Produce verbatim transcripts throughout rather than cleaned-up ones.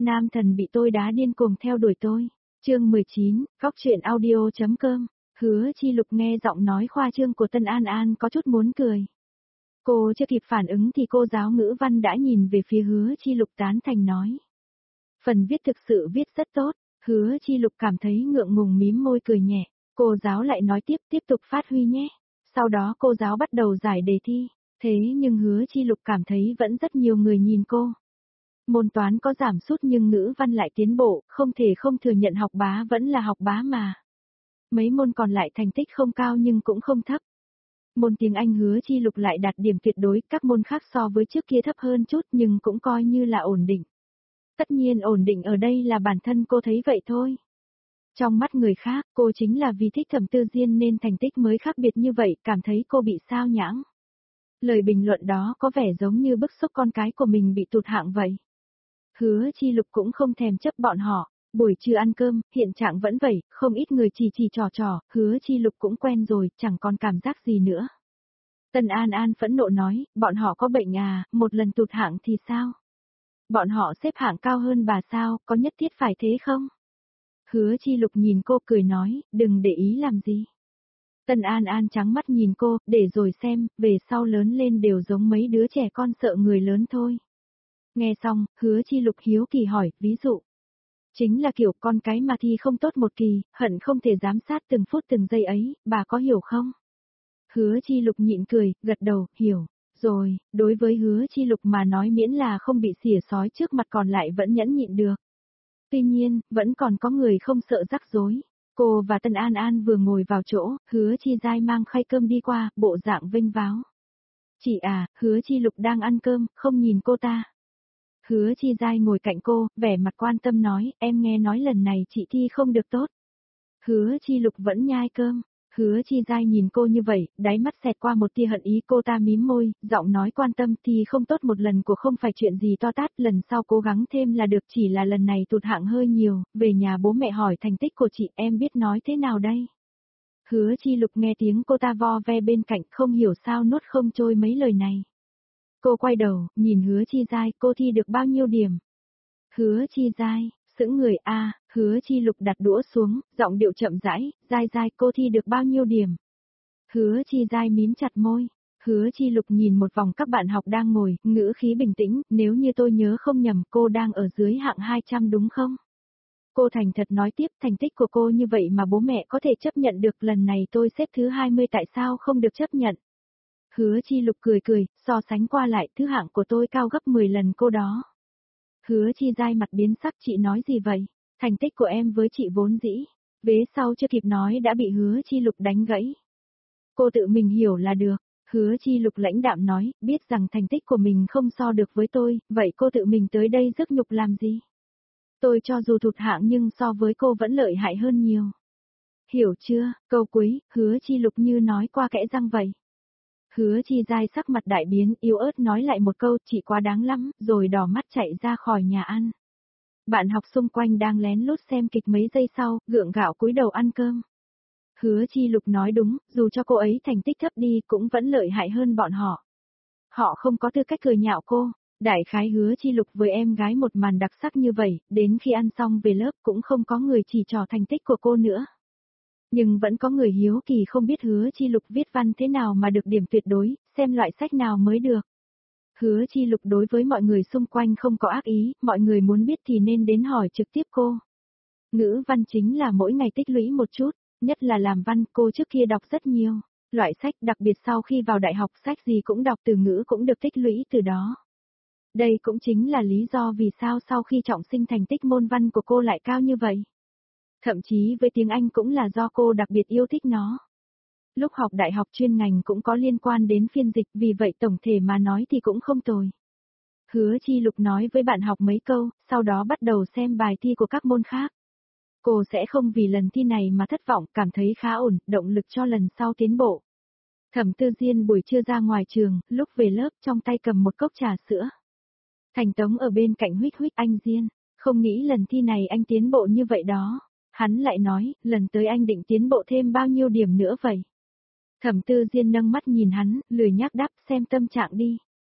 Nam thần bị tôi đá điên cuồng theo đuổi tôi. Chương mười chín, Góc truyện audio.com. Hứa Chi Lục nghe giọng nói khoa trương của Tân An An có chút muốn cười. Cô chưa kịp phản ứng thì cô giáo ngữ văn đã nhìn về phía Hứa Chi Lục tán thành nói. Phần viết thực sự viết rất tốt, Hứa Chi Lục cảm thấy ngượng ngùng mím môi cười nhẹ. Cô giáo lại nói tiếp tiếp tục phát huy nhé. Sau đó cô giáo bắt đầu giải đề thi, thế nhưng Hứa Chi Lục cảm thấy vẫn rất nhiều người nhìn cô. Môn toán có giảm sút nhưng ngữ văn lại tiến bộ, không thể không thừa nhận học bá vẫn là học bá mà. Mấy môn còn lại thành tích không cao nhưng cũng không thấp. Môn tiếng Anh Hứa Chi Lục lại đạt điểm tuyệt đối, các môn khác so với trước kia thấp hơn chút nhưng cũng coi như là ổn định. Tất nhiên ổn định ở đây là bản thân cô thấy vậy thôi. Trong mắt người khác, cô chính là vì thích Thẩm Tư Diên nên thành tích mới khác biệt như vậy, cảm thấy cô bị sao nhãng. Lời bình luận đó có vẻ giống như bức xúc con cái của mình bị tụt hạng vậy. Hứa Chi Lục cũng không thèm chấp bọn họ, buổi trưa ăn cơm, hiện trạng vẫn vậy, không ít người chỉ chỉ trò trò, Hứa Chi Lục cũng quen rồi, chẳng còn cảm giác gì nữa. Tân An An phẫn nộ nói, bọn họ có bệnh à, một lần tụt hạng thì sao? Bọn họ xếp hạng cao hơn bà sao, có nhất thiết phải thế không? Hứa Chi Lục nhìn cô cười nói, đừng để ý làm gì. Tân An An trắng mắt nhìn cô, để rồi xem, về sau lớn lên đều giống mấy đứa trẻ con sợ người lớn thôi. Nghe xong, Hứa Chi Lục hiếu kỳ hỏi, ví dụ. Chính là kiểu con cái mà thi không tốt một kỳ, hận không thể giám sát từng phút từng giây ấy, bà có hiểu không? Hứa Chi Lục nhịn cười, gật đầu, hiểu. Rồi, đối với Hứa Chi Lục mà nói miễn là không bị xỉa sói trước mặt còn lại vẫn nhẫn nhịn được. Tuy nhiên, vẫn còn có người không sợ rắc rối. Cô và Tân An An vừa ngồi vào chỗ, Hứa Chi Giai mang khay cơm đi qua, bộ dạng vênh váo. Chị à, Hứa Chi Lục đang ăn cơm, không nhìn cô ta. Hứa Chi Giai ngồi cạnh cô, vẻ mặt quan tâm nói, em nghe nói lần này chị thi không được tốt. Hứa Chi Lục vẫn nhai cơm. Hứa Chi Giai nhìn cô như vậy, đáy mắt xẹt qua một tia hận ý, cô ta mím môi, giọng nói quan tâm, thì không tốt một lần của không phải chuyện gì to tát, lần sau cố gắng thêm là được, chỉ là lần này tụt hạng hơi nhiều, về nhà bố mẹ hỏi thành tích của chị, em biết nói thế nào đây? Hứa Chi Lục nghe tiếng cô ta vo ve bên cạnh, không hiểu sao nuốt không trôi mấy lời này. Cô quay đầu, nhìn Hứa Chi Giai, cô thi được bao nhiêu điểm? Hứa Chi Giai, sững người a, Hứa Chi Lục đặt đũa xuống, giọng điệu chậm rãi, Giai Giai cô thi được bao nhiêu điểm? Hứa Chi Giai mím chặt môi. Hứa Chi Lục nhìn một vòng các bạn học đang ngồi, ngữ khí bình tĩnh, nếu như tôi nhớ không nhầm cô đang ở dưới hạng hai trăm đúng không? Cô thành thật nói tiếp, thành tích của cô như vậy mà bố mẹ có thể chấp nhận được, lần này tôi xếp thứ hai mươi tại sao không được chấp nhận? Hứa Chi Lục cười cười, so sánh qua lại, thứ hạng của tôi cao gấp mười lần cô đó. Hứa Chi Giai mặt biến sắc, chị nói gì vậy? Thành tích của em với chị vốn dĩ. Vế sau chưa kịp nói đã bị Hứa Chi Lục đánh gãy. Cô tự mình hiểu là được. Hứa Chi Lục lãnh đạm nói, biết rằng thành tích của mình không so được với tôi, vậy cô tự mình tới đây rước nhục làm gì? Tôi cho dù thụt hạng nhưng so với cô vẫn lợi hại hơn nhiều. Hiểu chưa, câu cuối, Hứa Chi Lục như nói qua kẽ răng vậy. Hứa Chi Giai sắc mặt đại biến, yếu ớt nói lại một câu, chị quá đáng lắm, rồi đỏ mắt chạy ra khỏi nhà ăn. Bạn học xung quanh đang lén lút xem kịch mấy giây sau, gượng gạo cúi đầu ăn cơm. Hứa Chi Lục nói đúng, dù cho cô ấy thành tích thấp đi cũng vẫn lợi hại hơn bọn họ. Họ không có tư cách cười nhạo cô. Đại khái Hứa Chi Lục với em gái một màn đặc sắc như vậy, đến khi ăn xong về lớp cũng không có người chỉ trỏ thành tích của cô nữa. Nhưng vẫn có người hiếu kỳ không biết Hứa Chi Lục viết văn thế nào mà được điểm tuyệt đối, xem loại sách nào mới được. Hứa Chi Lục đối với mọi người xung quanh không có ác ý, mọi người muốn biết thì nên đến hỏi trực tiếp cô. Ngữ văn chính là mỗi ngày tích lũy một chút, nhất là làm văn, cô trước kia đọc rất nhiều. Loại sách đặc biệt sau khi vào đại học sách gì cũng đọc, từ ngữ cũng được tích lũy từ đó. Đây cũng chính là lý do vì sao sau khi trọng sinh thành tích môn văn của cô lại cao như vậy. Thậm chí với tiếng Anh cũng là do cô đặc biệt yêu thích nó. Lúc học đại học chuyên ngành cũng có liên quan đến phiên dịch, vì vậy tổng thể mà nói thì cũng không tồi. Hứa Chi Lục nói với bạn học mấy câu, sau đó bắt đầu xem bài thi của các môn khác. Cô sẽ không vì lần thi này mà thất vọng, cảm thấy khá ổn, động lực cho lần sau tiến bộ. Thẩm Tư Diên buổi trưa ra ngoài trường, lúc về lớp trong tay cầm một cốc trà sữa. Thành Tống ở bên cạnh huých huých, anh Diên, không nghĩ lần thi này anh tiến bộ như vậy đó. Hắn lại nói, lần tới anh định tiến bộ thêm bao nhiêu điểm nữa vậy? Thẩm Tư Diên nâng mắt nhìn hắn, lười nhác đáp, xem tâm trạng đi.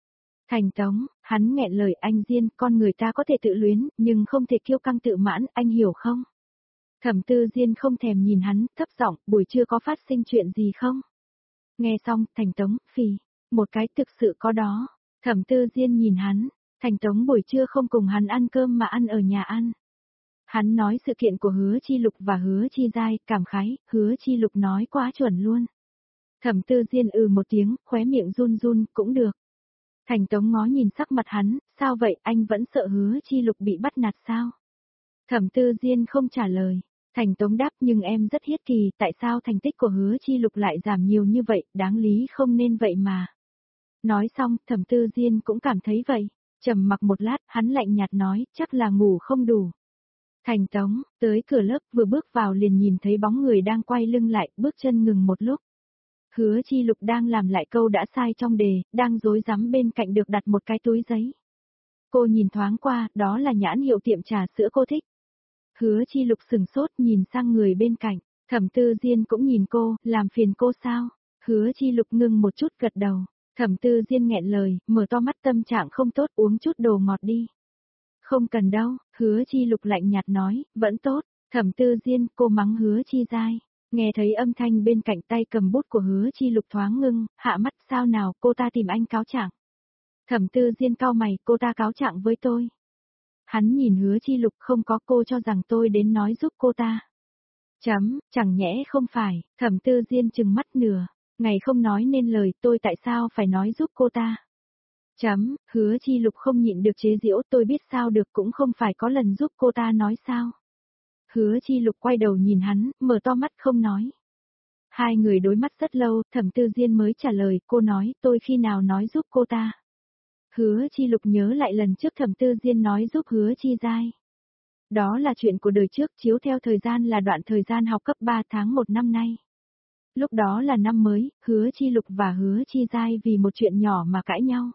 Thành Tống, hắn nghẹn lời anh Diên, con người ta có thể tự luyến, nhưng không thể kiêu căng tự mãn, anh hiểu không? Thẩm Tư Diên không thèm nhìn hắn, thấp giọng, buổi trưa có phát sinh chuyện gì không? Nghe xong, Thành Tống, phì, một cái thực sự có đó. Thẩm Tư Diên nhìn hắn, Thành Tống buổi trưa không cùng hắn ăn cơm mà ăn ở nhà ăn. Hắn nói sự kiện của Hứa Chi Lục và Hứa Chi Giai, cảm khái, Hứa Chi Lục nói quá chuẩn luôn. Thẩm Tư Diên ừ một tiếng, khóe miệng run run, cũng được. Thành Tống ngó nhìn sắc mặt hắn, sao vậy, anh vẫn sợ Hứa Chi Lục bị bắt nạt sao? Thẩm Tư Diên không trả lời. Thành Tống đáp, nhưng em rất hiết kỳ, tại sao thành tích của Hứa Chi Lục lại giảm nhiều như vậy, đáng lý không nên vậy mà. Nói xong, Thẩm Tư Diên cũng cảm thấy vậy. Trầm mặc một lát, hắn lạnh nhạt nói, chắc là ngủ không đủ. Thành Tống, tới cửa lớp vừa bước vào liền nhìn thấy bóng người đang quay lưng lại, bước chân ngừng một lúc. Hứa Chi Lục đang làm lại câu đã sai trong đề, đang rối rắm bên cạnh được đặt một cái túi giấy. Cô nhìn thoáng qua, đó là nhãn hiệu tiệm trà sữa cô thích. Hứa Chi Lục sừng sốt nhìn sang người bên cạnh, Thẩm Tư Diên cũng nhìn cô, làm phiền cô sao? Hứa Chi Lục ngưng một chút gật đầu, Thẩm Tư Diên nghẹn lời, mở to mắt tâm trạng không tốt uống chút đồ ngọt đi. Không cần đâu, Hứa Chi Lục lạnh nhạt nói, vẫn tốt, Thẩm Tư Diên, cô mắng Hứa Chi Giai. Nghe thấy âm thanh bên cạnh tay cầm bút của Hứa Chi Lục thoáng ngưng, hạ mắt sao nào, cô ta tìm anh cáo trạng. Thẩm Tư Diên cau mày, cô ta cáo trạng với tôi. Hắn nhìn Hứa Chi Lục, không có, cô cho rằng tôi đến nói giúp cô ta. Chấm, chẳng nhẽ không phải, Thẩm Tư Diên trừng mắt nửa, ngày không nói nên lời, tôi tại sao phải nói giúp cô ta. Chấm, Hứa Chi Lục không nhịn được chế giễu, tôi biết sao được, cũng không phải có lần giúp cô ta nói sao. Hứa Chi Lục quay đầu nhìn hắn, mở to mắt không nói. Hai người đối mắt rất lâu, Thẩm Tư Diên mới trả lời, cô nói, tôi khi nào nói giúp cô ta. Hứa Chi Lục nhớ lại lần trước Thẩm Tư Diên nói giúp Hứa Chi Giai. Đó là chuyện của đời trước, chiếu theo thời gian là đoạn thời gian học cấp ba tháng một năm nay. Lúc đó là năm mới, Hứa Chi Lục và Hứa Chi Giai vì một chuyện nhỏ mà cãi nhau.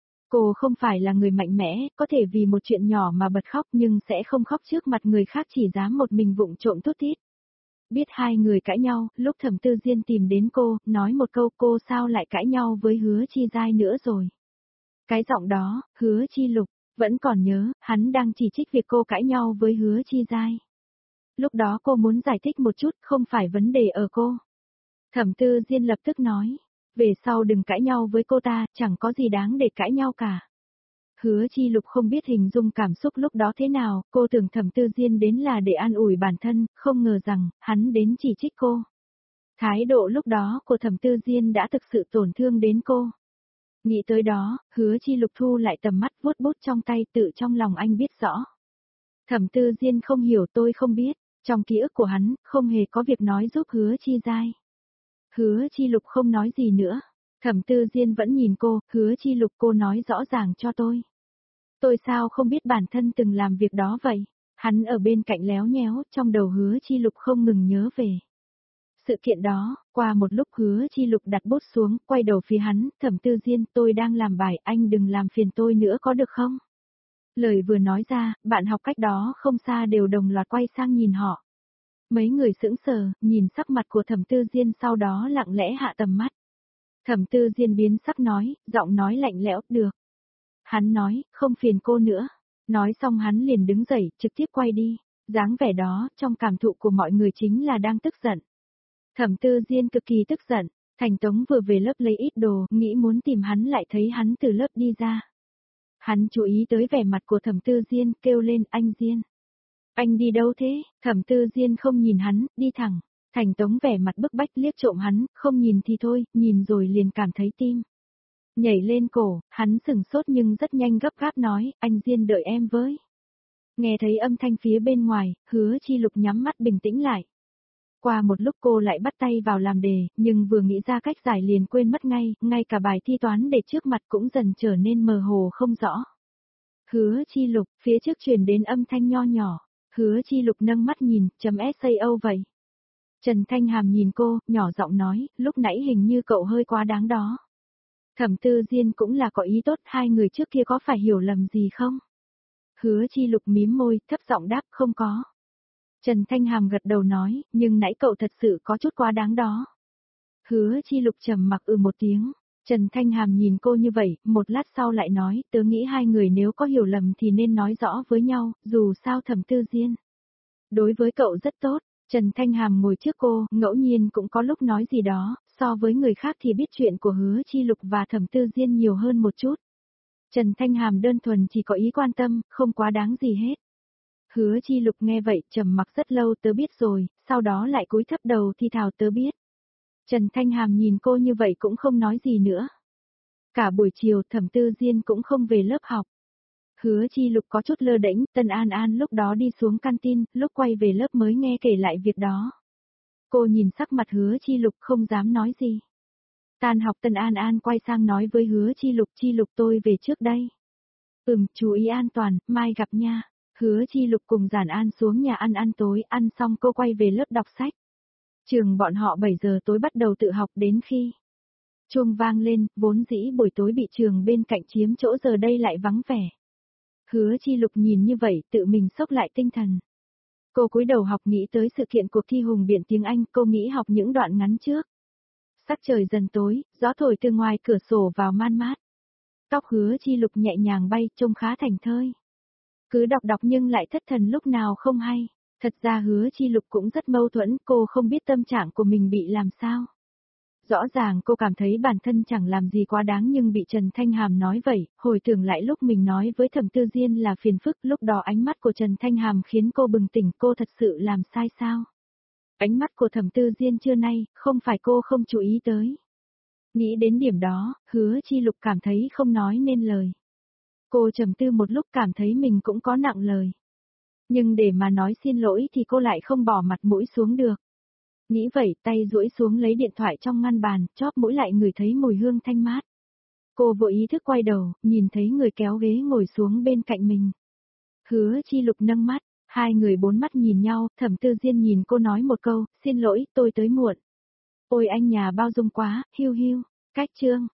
Cô không phải là người mạnh mẽ, có thể vì một chuyện nhỏ mà bật khóc nhưng sẽ không khóc trước mặt người khác, chỉ dám một mình vụng trộm thút thít. Biết hai người cãi nhau, lúc Thẩm Tư Diên tìm đến cô, nói một câu, cô sao lại cãi nhau với Hứa Chi Giai nữa rồi. Cái giọng đó, Hứa Chi Lục, vẫn còn nhớ, hắn đang chỉ trích việc cô cãi nhau với Hứa Chi Giai. Lúc đó cô muốn giải thích một chút, không phải vấn đề ở cô. Thẩm Tư Diên lập tức nói, về sau đừng cãi nhau với cô ta, chẳng có gì đáng để cãi nhau cả. Hứa Chi Lục không biết hình dung cảm xúc lúc đó thế nào, cô tưởng Thẩm Tư Diên đến là để an ủi bản thân, không ngờ rằng, hắn đến chỉ trích cô. Thái độ lúc đó của Thẩm Tư Diên đã thực sự tổn thương đến cô. Nghĩ tới đó, Hứa Chi Lục thu lại tầm mắt, vuốt bút trong tay, tự trong lòng anh biết rõ. Thẩm Tư Diên không hiểu, tôi không biết, trong ký ức của hắn, không hề có việc nói giúp Hứa Chi Giai. Hứa Chi Lục không nói gì nữa. Thẩm Tư Diên vẫn nhìn cô, Hứa Chi Lục, cô nói rõ ràng cho tôi. Tôi sao không biết bản thân từng làm việc đó vậy? Hắn ở bên cạnh léo nhéo, trong đầu Hứa Chi Lục không ngừng nhớ về. Sự kiện đó, qua một lúc Hứa Chi Lục đặt bút xuống, quay đầu phía hắn, Thẩm Tư Diên, tôi đang làm bài, anh đừng làm phiền tôi nữa có được không? Lời vừa nói ra, bạn học cách đó không xa đều đồng loạt quay sang nhìn họ. Mấy người sững sờ, nhìn sắc mặt của Thẩm Tư Diên sau đó lặng lẽ hạ tầm mắt. Thẩm Tư Diên biến sắc nói, giọng nói lạnh lẽo, được. Hắn nói, không phiền cô nữa. Nói xong hắn liền đứng dậy, trực tiếp quay đi. Dáng vẻ đó, trong cảm thụ của mọi người chính là đang tức giận. Thẩm Tư Diên cực kỳ tức giận. Thành Tống vừa về lớp lấy ít đồ, nghĩ muốn tìm hắn lại thấy hắn từ lớp đi ra. Hắn chú ý tới vẻ mặt của Thẩm Tư Diên, kêu lên, anh Diên. Anh đi đâu thế? Thẩm Tư Diên không nhìn hắn, đi thẳng. Thành Tống vẻ mặt bức bách liếc trộm hắn, không nhìn thì thôi, nhìn rồi liền cảm thấy tim nhảy lên cổ, hắn sừng sốt nhưng rất nhanh gấp gáp nói, anh Diên đợi em với. Nghe thấy âm thanh phía bên ngoài, Hứa Chi Lục nhắm mắt bình tĩnh lại. Qua một lúc cô lại bắt tay vào làm đề, nhưng vừa nghĩ ra cách giải liền quên mất ngay, ngay cả bài thi toán để trước mặt cũng dần trở nên mờ hồ không rõ. Hứa Chi Lục, phía trước truyền đến âm thanh nho nhỏ, Hứa Chi Lục nâng mắt nhìn, chấm sao vậy? Trần Thanh Hàm nhìn cô, nhỏ giọng nói, lúc nãy hình như cậu hơi quá đáng đó. Thẩm Tư Diên cũng là có ý tốt, hai người trước kia có phải hiểu lầm gì không? Hứa Chi Lục mím môi, thấp giọng đáp, không có. Trần Thanh Hàm gật đầu nói, nhưng nãy cậu thật sự có chút quá đáng đó. Hứa Chi Lục trầm mặc ừ một tiếng, Trần Thanh Hàm nhìn cô như vậy, một lát sau lại nói, tớ nghĩ hai người nếu có hiểu lầm thì nên nói rõ với nhau, dù sao Thẩm Tư Diên đối với cậu rất tốt. Trần Thanh Hàm ngồi trước cô, ngẫu nhiên cũng có lúc nói gì đó, so với người khác thì biết chuyện của Hứa Chi Lục và Thẩm Tư Diên nhiều hơn một chút. Trần Thanh Hàm đơn thuần chỉ có ý quan tâm, không quá đáng gì hết. Hứa Chi Lục nghe vậy, trầm mặc rất lâu, tớ biết rồi, sau đó lại cúi thấp đầu thi thào, tớ biết. Trần Thanh Hàm nhìn cô như vậy cũng không nói gì nữa. Cả buổi chiều Thẩm Tư Diên cũng không về lớp học. Hứa Chi Lục có chút lơ đễnh, Tân An An lúc đó đi xuống canteen, lúc quay về lớp mới nghe kể lại việc đó. Cô nhìn sắc mặt Hứa Chi Lục không dám nói gì. Tan học Tân An An quay sang nói với Hứa Chi Lục, Chi Lục tôi về trước đây. Ừm, chú ý an toàn, mai gặp nha. Hứa Chi Lục cùng Giản An xuống nhà ăn ăn tối, ăn xong cô quay về lớp đọc sách. Trường bọn họ bảy giờ tối bắt đầu tự học đến khi chuông vang lên, vốn dĩ buổi tối bị trường bên cạnh chiếm chỗ giờ đây lại vắng vẻ. Hứa Chi Lục nhìn như vậy, tự mình sốc lại tinh thần. Cô cúi đầu học nghĩ tới sự kiện cuộc thi hùng biện tiếng Anh, cô nghĩ học những đoạn ngắn trước. Sắc trời dần tối, gió thổi từ ngoài cửa sổ vào man mát. Tóc Hứa Chi Lục nhẹ nhàng bay, trông khá thảnh thơi. Cứ đọc đọc nhưng lại thất thần lúc nào không hay. Thật ra Hứa Chi Lục cũng rất mâu thuẫn, cô không biết tâm trạng của mình bị làm sao. Rõ ràng cô cảm thấy bản thân chẳng làm gì quá đáng nhưng bị Trần Thanh Hàm nói vậy, hồi tưởng lại lúc mình nói với Thẩm Tư Diên là phiền phức, lúc đó ánh mắt của Trần Thanh Hàm khiến cô bừng tỉnh, cô thật sự làm sai sao? Ánh mắt của Thẩm Tư Diên trưa nay, không phải cô không chú ý tới. Nghĩ đến điểm đó, Hứa Chi Lục cảm thấy không nói nên lời. Cô trầm tư một lúc cảm thấy mình cũng có nặng lời. Nhưng để mà nói xin lỗi thì cô lại không bỏ mặt mũi xuống được. Nghĩ vậy tay duỗi xuống lấy điện thoại trong ngăn bàn, chóp mũi lại ngửi thấy mùi hương thanh mát. Cô vội ý thức quay đầu, nhìn thấy người kéo ghế ngồi xuống bên cạnh mình. Hứa Chi Lục nâng mắt, hai người bốn mắt nhìn nhau, Thẩm Tư Diên nhìn cô nói một câu, xin lỗi, tôi tới muộn. Ôi anh nhà bao dung quá, hiu hiu, cách chương.